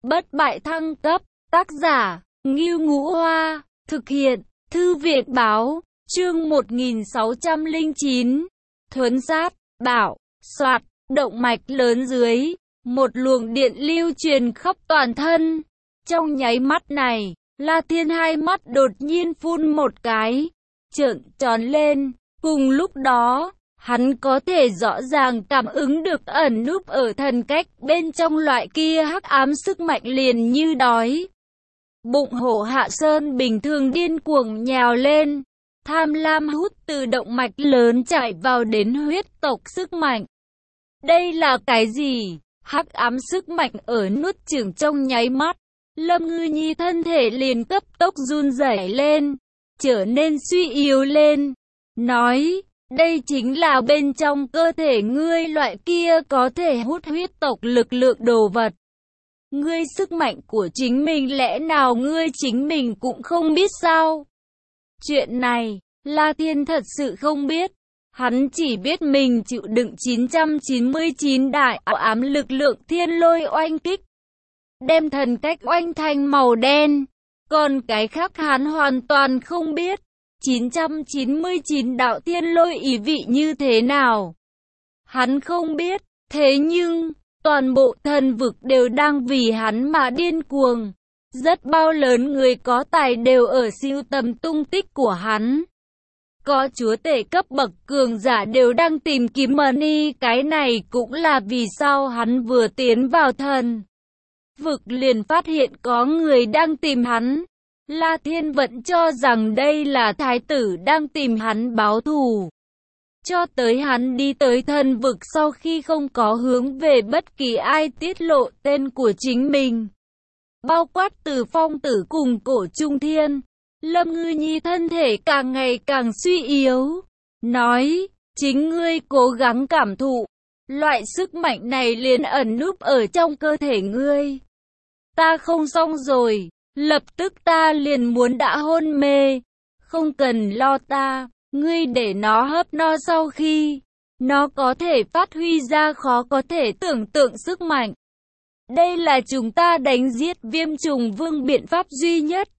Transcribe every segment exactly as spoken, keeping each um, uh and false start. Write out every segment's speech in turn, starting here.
Bất bại thăng cấp, tác giả, Ngưu Ngũ Hoa, thực hiện, Thư viện báo, chương một nghìn sáu trăm lẻ chín, thuấn sát, bảo, soạt, động mạch lớn dưới, một luồng điện lưu truyền khắp toàn thân. Trong nháy mắt này, La Thiên hai mắt đột nhiên phun một cái, trợn tròn lên, cùng lúc đó, hắn có thể rõ ràng cảm ứng được ẩn núp ở thần cách bên trong loại kia hắc ám sức mạnh liền như đói. Bụng hổ Hạ Sơn bình thường điên cuồng nhào lên, tham lam hút từ động mạch lớn chạy vào đến huyết tộc sức mạnh. Đây là cái gì? Hắc ám sức mạnh ở nuốt chửng trong nháy mắt, Lâm Ngư Nhi thân thể liền cấp tốc run rẩy lên, trở nên suy yếu lên, nói, đây chính là bên trong cơ thể ngươi loại kia có thể hút huyết tộc lực lượng đồ vật. Ngươi sức mạnh của chính mình lẽ nào ngươi chính mình cũng không biết sao? Chuyện này, La Thiên thật sự không biết. Hắn chỉ biết mình chịu đựng chín trăm chín mươi chín đại ám lực lượng thiên lôi oanh kích, đem thần cách oanh thành màu đen. Còn cái khác hắn hoàn toàn không biết. chín trăm chín mươi chín đạo thiên lôi ý vị như thế nào? Hắn không biết. Thế nhưng, toàn bộ thần vực đều đang vì hắn mà điên cuồng. Rất bao lớn người có tài đều ở sưu tầm tung tích của hắn. Có chúa tể cấp bậc cường giả đều đang tìm kiếm Money, cái này cũng là vì sao hắn vừa tiến vào thần vực liền phát hiện có người đang tìm hắn. La Thiên vẫn cho rằng đây là thái tử đang tìm hắn báo thù. Cho tới hắn đi tới thần vực sau khi không có hướng về bất kỳ ai tiết lộ tên của chính mình. Bao quát từ Phong Tử cùng Cổ Trung Thiên. Lâm Ngư Nhi thân thể càng ngày càng suy yếu, nói, chính ngươi cố gắng cảm thụ, loại sức mạnh này liền ẩn núp ở trong cơ thể ngươi. Ta không xong rồi, lập tức ta liền muốn đã hôn mê, không cần lo ta, ngươi để nó hấp no sau khi, nó có thể phát huy ra khó có thể tưởng tượng sức mạnh. Đây là chúng ta đánh giết viêm trùng vương biện pháp duy nhất.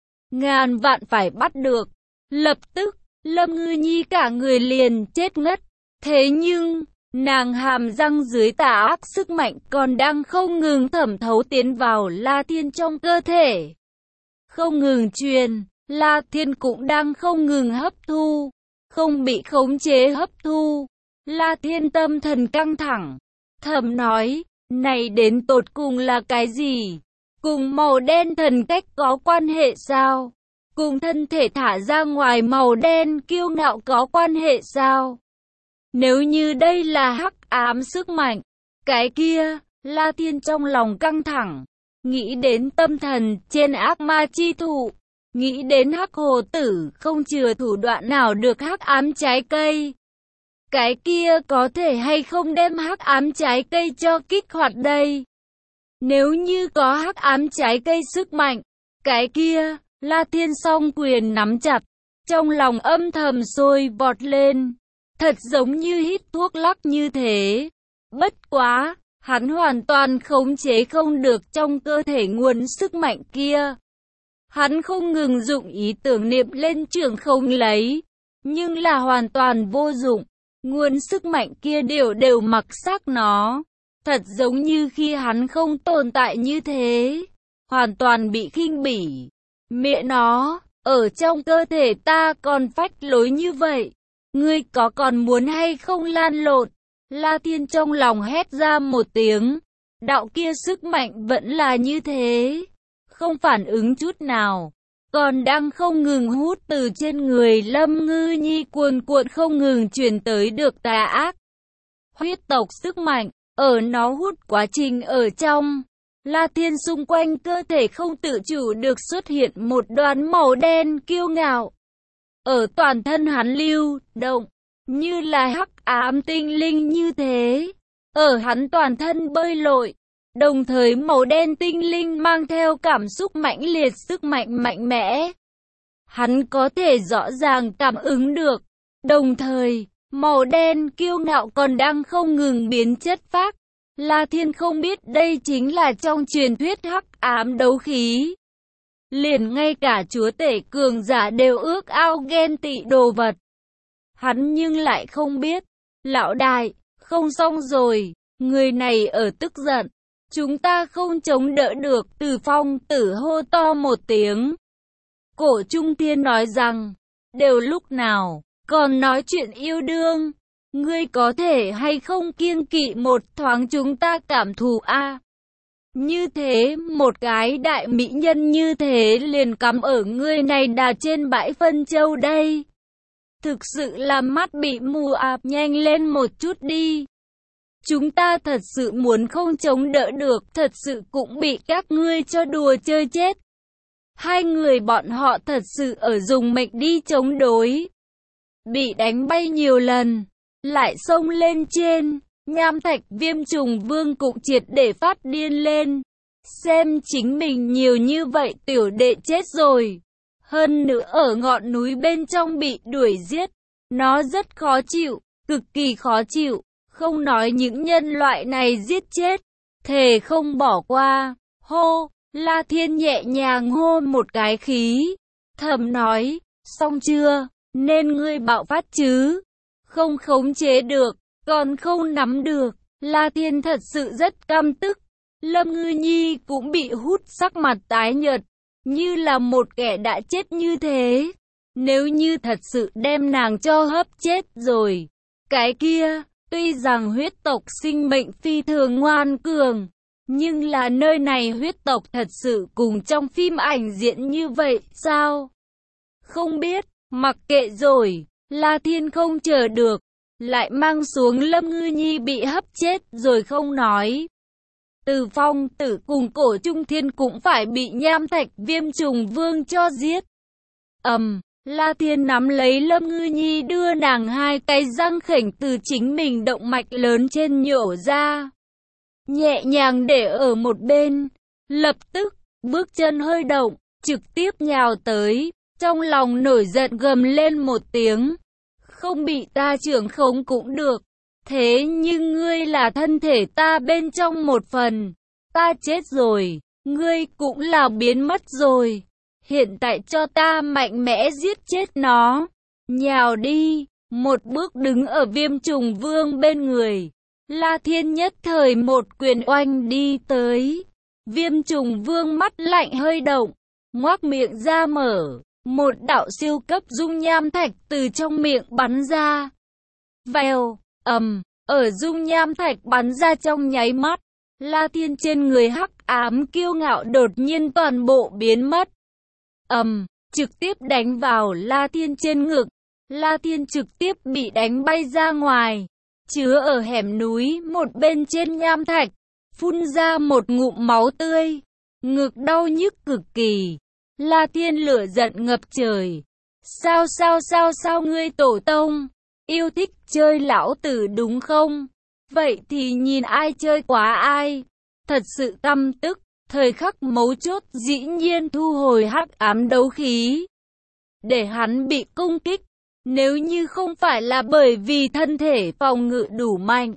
Ngàn vạn phải bắt được. Lập tức, Lâm Ngư Nhi cả người liền chết ngất. Thế nhưng, nàng hàm răng dưới tà ác sức mạnh còn đang không ngừng thẩm thấu tiến vào La Thiên trong cơ thể. Không ngừng truyền, La Thiên cũng đang không ngừng hấp thu, không bị khống chế hấp thu. La Thiên tâm thần căng thẳng, thầm nói, này đến tột cùng là cái gì? Cùng màu đen thần cách có quan hệ sao? Cùng thân thể thả ra ngoài màu đen kiêu ngạo có quan hệ sao? Nếu như đây là hắc ám sức mạnh, cái kia, La Thiên trong lòng căng thẳng, nghĩ đến tâm thần trên ác ma chi thụ, nghĩ đến hắc hồ tử không chừa thủ đoạn nào được hắc ám trái cây. Cái kia có thể hay không đem hắc ám trái cây cho kích hoạt đây? Nếu như có hắc ám trái cây sức mạnh, cái kia, La Thiên song quyền nắm chặt, trong lòng âm thầm sôi vọt lên, thật giống như hít thuốc lắc như thế. Bất quá, hắn hoàn toàn khống chế không được trong cơ thể nguồn sức mạnh kia. Hắn không ngừng dụng ý tưởng niệm lên trường không lấy, nhưng là hoàn toàn vô dụng, nguồn sức mạnh kia đều đều mặc xác nó. Thật giống như khi hắn không tồn tại như thế, hoàn toàn bị khinh bỉ. Mẹ nó, ở trong cơ thể ta còn phách lối như vậy, ngươi có còn muốn hay không lan lộn? La Thiên trong lòng hét ra một tiếng, đạo kia sức mạnh vẫn là như thế, không phản ứng chút nào, còn đang không ngừng hút từ trên người Lâm Ngư Nhi cuồn cuộn không ngừng truyền tới được tà ác. Huyết tộc sức mạnh. Ở nó hút quá trình ở trong, La Thiên xung quanh cơ thể không tự chủ được xuất hiện một đoàn màu đen kiêu ngạo. Ở toàn thân hắn lưu động, như là hắc ám tinh linh như thế. Ở hắn toàn thân bơi lội, đồng thời màu đen tinh linh mang theo cảm xúc mãnh liệt sức mạnh mạnh mẽ. Hắn có thể rõ ràng cảm ứng được, đồng thời, màu đen kiêu ngạo còn đang không ngừng biến chất phác. La Thiên không biết đây chính là trong truyền thuyết hắc ám đấu khí. Liền ngay cả chúa tể cường giả đều ước ao ghen tị đồ vật. Hắn nhưng lại không biết. Lão đại, không xong rồi, người này ở tức giận. Chúng ta không chống đỡ được, Từ Phong Tử hô to một tiếng. Cổ Trung Thiên nói rằng, đều lúc nào, còn nói chuyện yêu đương. Ngươi có thể hay không kiêng kỵ một thoáng chúng ta cảm thù a? Như thế, một cái đại mỹ nhân như thế liền cắm ở ngươi này đà trên bãi phân châu đây. Thực sự là mắt bị mù à, nhanh lên một chút đi. Chúng ta thật sự muốn không chống đỡ được, thật sự cũng bị các ngươi cho đùa chơi chết. Hai người bọn họ thật sự ở dùng mệnh đi chống đối. Bị đánh bay nhiều lần, lại xông lên trên, Nham Thạch Viêm Trùng Vương cũng triệt để phát điên lên. Xem chính mình nhiều như vậy tiểu đệ chết rồi. Hơn nữa ở ngọn núi bên trong bị đuổi giết. Nó rất khó chịu, cực kỳ khó chịu. Không nói những nhân loại này giết chết, thề không bỏ qua. Hô, La Thiên nhẹ nhàng hô một cái khí. Thầm nói, xong chưa, nên ngươi bạo phát chứ. Không khống chế được, còn không nắm được. La Thiên thật sự rất căm tức. Lâm Ngư Nhi cũng bị hút sắc mặt tái nhợt, như là một kẻ đã chết như thế. Nếu như thật sự đem nàng cho hấp chết rồi, cái kia, tuy rằng huyết tộc sinh mệnh phi thường ngoan cường, nhưng là nơi này huyết tộc thật sự cùng trong phim ảnh diễn như vậy sao? Không biết, mặc kệ rồi, La Thiên không chờ được, lại mang xuống Lâm Ngư Nhi bị hấp chết rồi không nói. Từ Phong Tử cùng Cổ Trung Thiên cũng phải bị Nham Thạch Viêm Trùng Vương cho giết. Ầm, um, La Thiên nắm lấy Lâm Ngư Nhi đưa nàng hai cái răng khểnh từ chính mình động mạch lớn trên nhổ ra. Nhẹ nhàng để ở một bên, lập tức, bước chân hơi động, trực tiếp nhào tới, trong lòng nổi giận gầm lên một tiếng. Không bị ta trưởng khống cũng được. Thế nhưng ngươi là thân thể ta bên trong một phần. Ta chết rồi, ngươi cũng là biến mất rồi. Hiện tại cho ta mạnh mẽ giết chết nó. Nhào đi, một bước đứng ở Viêm Trùng Vương bên người. La Thiên nhất thời một quyền oanh đi tới. Viêm Trùng Vương mắt lạnh hơi động, ngoác miệng ra mở. Một đạo siêu cấp dung nham thạch từ trong miệng bắn ra. Vèo, ầm, ở dung nham thạch bắn ra trong nháy mắt, La Thiên trên người hắc ám kiêu ngạo đột nhiên toàn bộ biến mất. Ầm, trực tiếp đánh vào La Thiên trên ngực. La Thiên trực tiếp bị đánh bay ra ngoài, chứa ở hẻm núi một bên trên nham thạch, phun ra một ngụm máu tươi, ngực đau nhức cực kỳ. La Thiên lửa giận ngập trời. Sao sao sao sao ngươi tổ tông, yêu thích chơi lão tử đúng không? Vậy thì nhìn ai chơi quá ai. Thật sự căm tức, thời khắc mấu chốt dĩ nhiên thu hồi hắc ám đấu khí. Để hắn bị công kích, nếu như không phải là bởi vì thân thể phòng ngự đủ mạnh,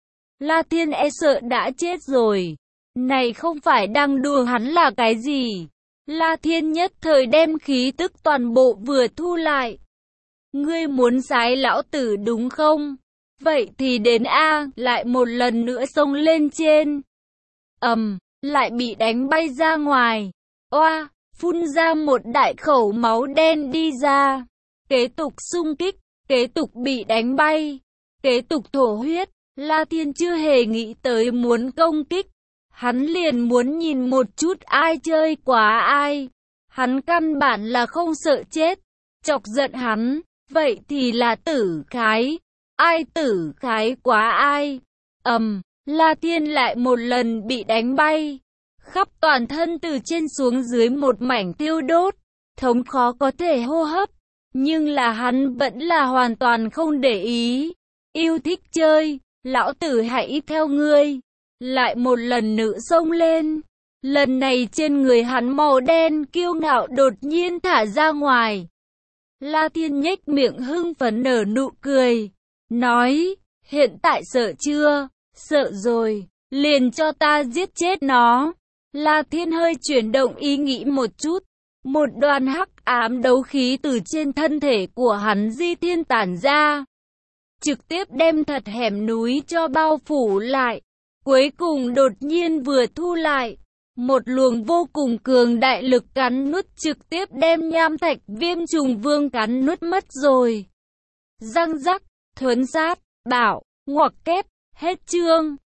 La Thiên e sợ đã chết rồi. Này không phải đang đùa hắn là cái gì? La Thiên nhất thời đem khí tức toàn bộ vừa thu lại. Ngươi muốn sái lão tử đúng không? Vậy thì đến A, lại một lần nữa xông lên trên. Ầm, um, lại bị đánh bay ra ngoài. Oa, phun ra một đại khẩu máu đen đi ra. Kế tục xung kích, kế tục bị đánh bay, kế tục thổ huyết. La Thiên chưa hề nghĩ tới muốn công kích. Hắn liền muốn nhìn một chút ai chơi quá ai. Hắn căn bản là không sợ chết. Chọc giận hắn, vậy thì là tử khái. Ai tử khái quá ai. Ầm, um, La Thiên lại một lần bị đánh bay. Khắp toàn thân từ trên xuống dưới một mảnh tiêu đốt. Thống khó có thể hô hấp. Nhưng là hắn vẫn là hoàn toàn không để ý. Yêu thích chơi, lão tử hãy theo ngươi. Lại một lần nữa xông lên. Lần này trên người hắn màu đen kiêu ngạo đột nhiên thả ra ngoài. La Thiên nhếch miệng hưng phấn nở nụ cười. Nói, hiện tại sợ chưa? Sợ rồi. liền cho ta giết chết nó. La Thiên hơi chuyển động ý nghĩ một chút. Một đoàn hắc ám đấu khí từ trên thân thể của hắn di thiên tản ra, trực tiếp đem thật hẻm núi cho bao phủ lại. Cuối cùng đột nhiên vừa thu lại, một luồng vô cùng cường đại lực cắn nuốt trực tiếp đem Nham Thạch Viêm Trùng Vương cắn nuốt mất rồi. Răng rắc, thuấn sát, bảo, ngoặc kép, hết chương.